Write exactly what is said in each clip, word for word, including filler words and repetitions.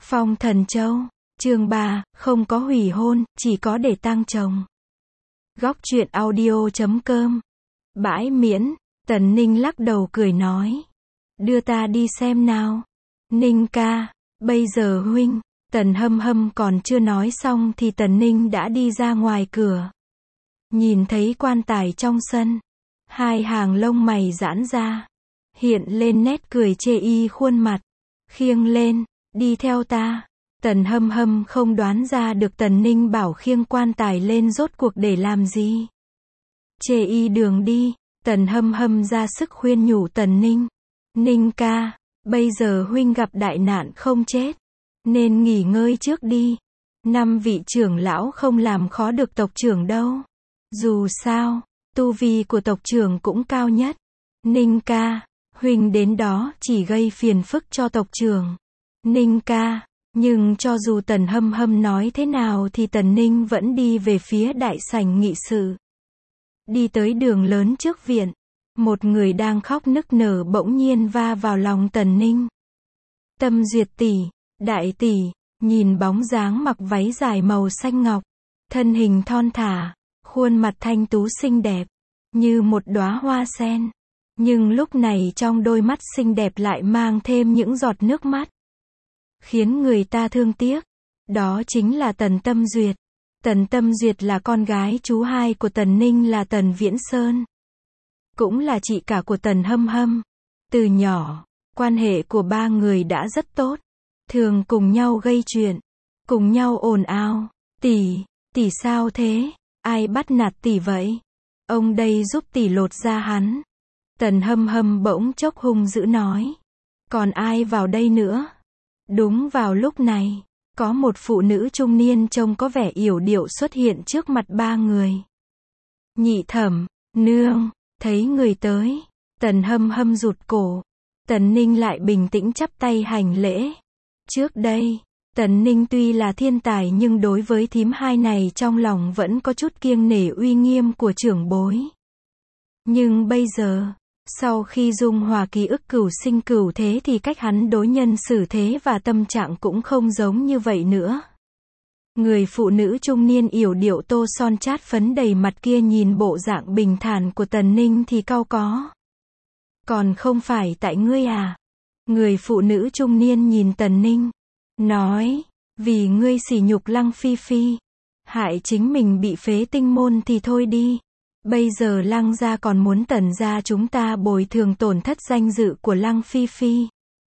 Phong Thần Châu, chương ba, không có hủy hôn, chỉ có để tang chồng. Góc truyện audio chấm com. Bãi miễn, Tần Ninh lắc đầu cười nói. Đưa ta đi xem nào. Ninh ca, bây giờ huynh, Tần Hâm Hâm còn chưa nói xong thì Tần Ninh đã đi ra ngoài cửa. Nhìn thấy quan tài trong sân, hai hàng lông mày giãn ra, hiện lên nét cười chê y khuôn mặt. Khiêng lên, đi theo ta. Tần Hâm Hâm không đoán ra được Tần Ninh bảo khiêng quan tài lên rốt cuộc để làm gì. Chê y đường đi, Tần Hâm Hâm ra sức khuyên nhủ Tần Ninh. Ninh ca, bây giờ huynh gặp đại nạn không chết, nên nghỉ ngơi trước đi. Năm vị trưởng lão không làm khó được tộc trưởng đâu. Dù sao, tu vi của tộc trưởng cũng cao nhất. Ninh ca, huynh đến đó chỉ gây phiền phức cho tộc trưởng. Ninh ca, nhưng cho dù Tần Hâm Hâm nói thế nào thì Tần Ninh vẫn đi về phía đại sảnh nghị sự. Đi tới đường lớn trước viện, một người đang khóc nức nở bỗng nhiên va vào lòng Tần Ninh. Tâm Duyệt tỷ, đại tỷ, nhìn bóng dáng mặc váy dài màu xanh ngọc, thân hình thon thả, khuôn mặt thanh tú xinh đẹp, như một đóa hoa sen. Nhưng lúc này trong đôi mắt xinh đẹp lại mang thêm những giọt nước mắt, khiến người ta thương tiếc. Đó chính là Tần Tâm Duyệt. Tần Tâm Duyệt là con gái chú hai của Tần Ninh là Tần Viễn Sơn, cũng là chị cả của Tần Hâm Hâm. Từ nhỏ, quan hệ của ba người đã rất tốt, thường cùng nhau gây chuyện, cùng nhau ồn ào. Tỷ, tỷ sao thế? Ai bắt nạt tỷ vậy? Ông đây giúp tỷ lột da hắn. Tần Hâm Hâm bỗng chốc hung dữ nói. Còn ai vào đây nữa? Đúng vào lúc này, có một phụ nữ trung niên trông có vẻ yểu điệu xuất hiện trước mặt ba người. Nhị thẩm, nương, thấy người tới, Tần Hâm Hâm rụt cổ. Tần Ninh lại bình tĩnh chắp tay hành lễ. Trước đây, Tần Ninh tuy là thiên tài nhưng đối với thím hai này trong lòng vẫn có chút kiêng nể uy nghiêm của trưởng bối. Nhưng bây giờ, sau khi dung hòa ký ức cửu sinh cửu thế thì cách hắn đối nhân xử thế và tâm trạng cũng không giống như vậy nữa. Người phụ nữ trung niên yểu điệu tô son chát phấn đầy mặt kia nhìn bộ dạng bình thản của Tần Ninh thì cau có. Còn không phải tại ngươi à? Người phụ nữ trung niên nhìn Tần Ninh, nói, vì ngươi sỉ nhục Lăng Phi Phi, hại chính mình bị phế tinh môn thì thôi đi. Bây giờ Lăng gia còn muốn Tần gia chúng ta bồi thường tổn thất danh dự của Lăng Phi Phi.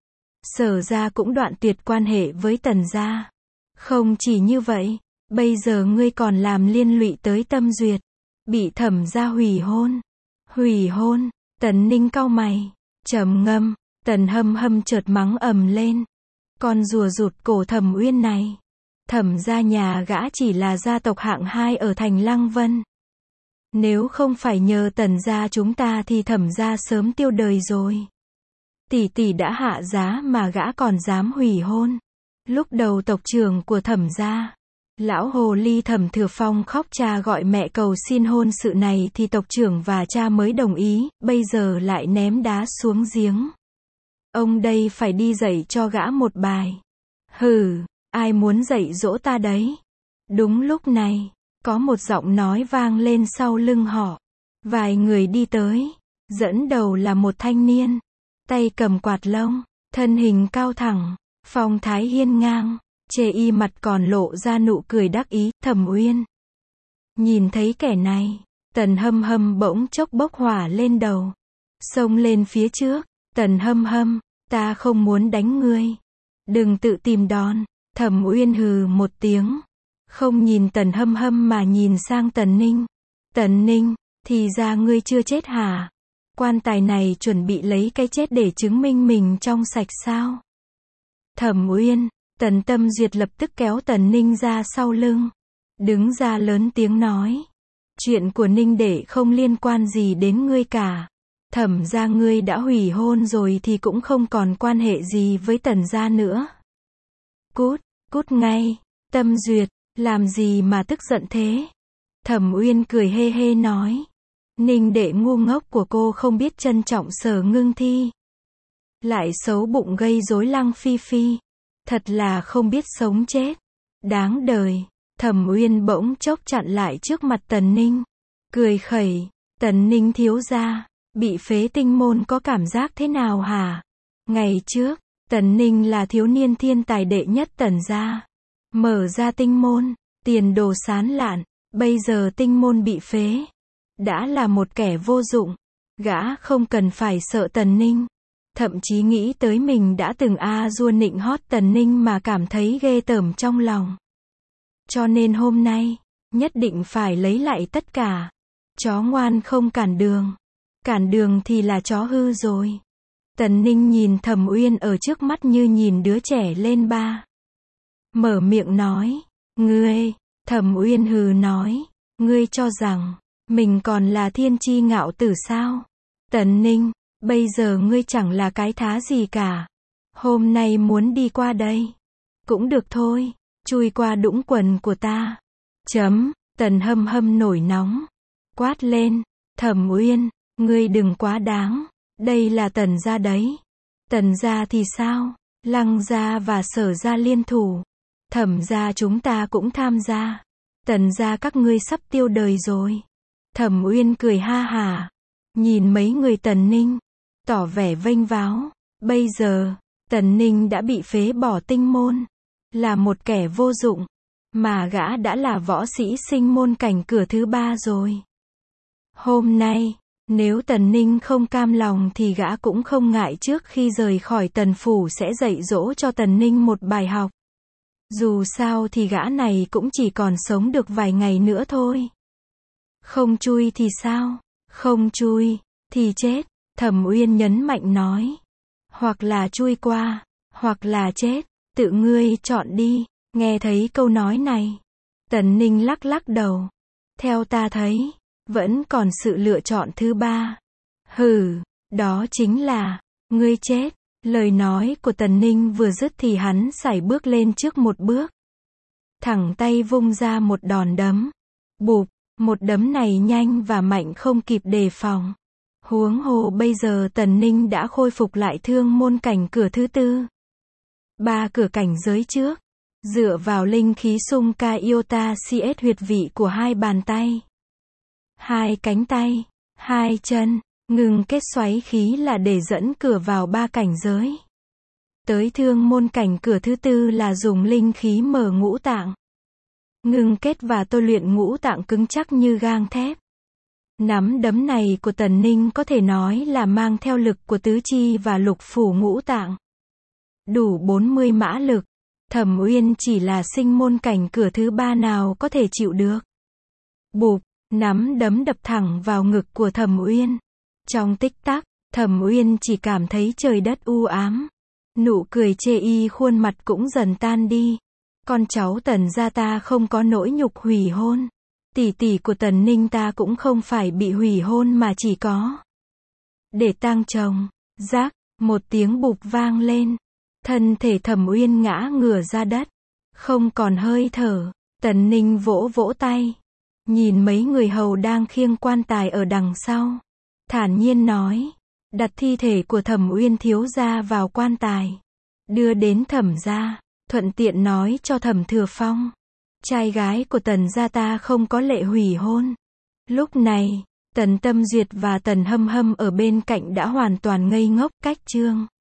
Sở gia cũng đoạn tuyệt quan hệ với Tần gia. Không chỉ như vậy, bây giờ ngươi còn làm liên lụy tới Tâm Duyệt, bị thẩm gia hủy hôn. Hủy hôn? Tần Ninh cau mày, trầm ngâm. Tần Hâm Hâm chợt mắng ầm lên. Con rùa rụt cổ Thẩm Uyên này. Thẩm gia nhà gã chỉ là gia tộc hạng hai ở thành Lăng Vân. Nếu không phải nhờ Tần gia chúng ta thì Thẩm gia sớm tiêu đời rồi. Tỷ tỷ đã hạ giá mà gã còn dám hủy hôn. Lúc đầu tộc trưởng của Thẩm gia, lão hồ ly Thẩm Thừa Phong khóc cha gọi mẹ cầu xin hôn sự này thì tộc trưởng và cha mới đồng ý, bây giờ lại ném đá xuống giếng. Ông đây phải đi dạy cho gã một bài. Hừ, ai muốn dạy dỗ ta đấy? Đúng lúc này, có một giọng nói vang lên sau lưng họ. Vài người đi tới, dẫn đầu là một thanh niên, tay cầm quạt lông, thân hình cao thẳng, phong thái hiên ngang, chê y mặt còn lộ ra nụ cười đắc ý. Thẩm Uyên. Nhìn thấy kẻ này, Tần Hâm Hâm bỗng chốc bốc hỏa lên đầu, xông lên phía trước. Tần Hâm Hâm, ta không muốn đánh ngươi. Đừng tự tìm đòn. Thẩm Uyên hừ một tiếng, không nhìn Tần Hâm Hâm mà nhìn sang Tần Ninh. Tần Ninh, thì ra ngươi chưa chết hả? Quan tài này chuẩn bị lấy cái chết để chứng minh mình trong sạch sao? Thẩm Uyên. Tần Tâm Duyệt lập tức kéo Tần Ninh ra sau lưng, đứng ra lớn tiếng nói. Chuyện của Ninh đệ không liên quan gì đến ngươi cả. Thẩm gia ngươi đã hủy hôn rồi thì cũng không còn quan hệ gì với Tần gia nữa. Cút, cút ngay. Tâm Duyệt, làm gì mà tức giận thế? Thẩm Uyên cười hê hê nói. Ninh đệ ngu ngốc của cô không biết trân trọng Sở Ngưng Thi, lại xấu bụng gây rối Lăng Phi Phi. Thật là không biết sống chết. Đáng đời. Thẩm Uyên bỗng chốc chặn lại trước mặt Tần Ninh. Cười khẩy. Tần Ninh thiếu gia, bị phế tinh môn có cảm giác thế nào hả? Ngày trước, Tần Ninh là thiếu niên thiên tài đệ nhất Tần gia. Mở ra tinh môn, tiền đồ sán lạn. Bây giờ tinh môn bị phế. Đã là một kẻ vô dụng. Gã không cần phải sợ Tần Ninh. Thậm chí nghĩ tới mình đã từng a dua nịnh hót Tần Ninh mà cảm thấy ghê tởm trong lòng. Cho nên hôm nay, nhất định phải lấy lại tất cả. Chó ngoan không cản đường. Cản đường thì là chó hư rồi. Tần Ninh nhìn Thẩm Uyên ở trước mắt như nhìn đứa trẻ lên ba. Mở miệng nói. Ngươi, Thẩm Uyên hừ nói. Ngươi cho rằng, mình còn là thiên chi ngạo tử sao? Tần Ninh, bây giờ ngươi chẳng là cái thá gì cả. Hôm nay muốn đi qua đây. Cũng được thôi. Chui qua đũng quần của ta. Chấm, Tần Hâm Hâm nổi nóng. Quát lên. Thẩm Uyên, ngươi đừng quá đáng. Đây là Tần gia đấy. Tần gia thì sao? Lăng gia và Sở gia liên thủ. Thẩm gia chúng ta cũng tham gia. Tần gia các ngươi sắp tiêu đời rồi. Thẩm Uyên cười ha hả. Nhìn mấy người Tần Ninh. Tỏ vẻ vênh váo. Bây giờ, Tần Ninh đã bị phế bỏ tinh môn. Là một kẻ vô dụng. Mà gã đã là võ sĩ sinh môn cảnh cửa thứ ba rồi. Hôm nay, nếu Tần Ninh không cam lòng thì gã cũng không ngại trước khi rời khỏi Tần phủ sẽ dạy dỗ cho Tần Ninh một bài học. Dù sao thì gã này cũng chỉ còn sống được vài ngày nữa thôi. Không chui thì sao? Không chui, thì chết. Thẩm Uyên nhấn mạnh nói. Hoặc là chui qua, hoặc là chết. Tự ngươi chọn đi. Nghe thấy câu nói này. Tần Ninh lắc lắc đầu. Theo ta thấy, vẫn còn sự lựa chọn thứ ba. Hừ, đó chính là, ngươi chết. Lời nói của Tần Ninh vừa dứt thì hắn sải bước lên trước một bước. Thẳng tay vung ra một đòn đấm. Bụp, một đấm này nhanh và mạnh không kịp đề phòng. Huống hồ bây giờ Tần Ninh đã khôi phục lại thương môn cảnh cửa thứ tư. Ba cửa cảnh giới trước. Dựa vào linh khí sung ca iota cs huyệt vị của hai bàn tay. Hai cánh tay. Hai chân. Ngừng kết xoáy khí là để dẫn cửa vào ba cảnh giới. Tới thương môn cảnh cửa thứ tư là dùng linh khí mở ngũ tạng. Ngừng kết và tôi luyện ngũ tạng cứng chắc như gang thép. Nắm đấm này của Tần Ninh có thể nói là mang theo lực của tứ chi và lục phủ ngũ tạng. Đủ bốn mươi mã lực. Thẩm Uyên chỉ là sinh môn cảnh cửa thứ ba nào có thể chịu được. Bụp, nắm đấm đập thẳng vào ngực của Thẩm Uyên. Trong tích tắc, Thẩm Uyên chỉ cảm thấy trời đất u ám. Nụ cười chê y khuôn mặt cũng dần tan đi. Con cháu Tần gia ta không có nỗi nhục hủy hôn. Tỷ tỷ của Tần Ninh ta cũng không phải bị hủy hôn mà chỉ có để tang chồng. Rác, một tiếng bụp vang lên. Thân thể Thẩm Uyên ngã ngửa ra đất. Không còn hơi thở. Tần Ninh vỗ vỗ tay. Nhìn mấy người hầu đang khiêng quan tài ở đằng sau. Thản nhiên nói. Đặt thi thể của Thẩm Uyên thiếu gia vào quan tài. Đưa đến Thẩm gia. Thuận tiện nói cho Thẩm Thừa Phong. Trai gái của Tần gia ta không có lệ hủy hôn. Lúc này, Tần Tâm Duyệt và Tần Hâm Hâm ở bên cạnh đã hoàn toàn ngây ngốc. Cách chương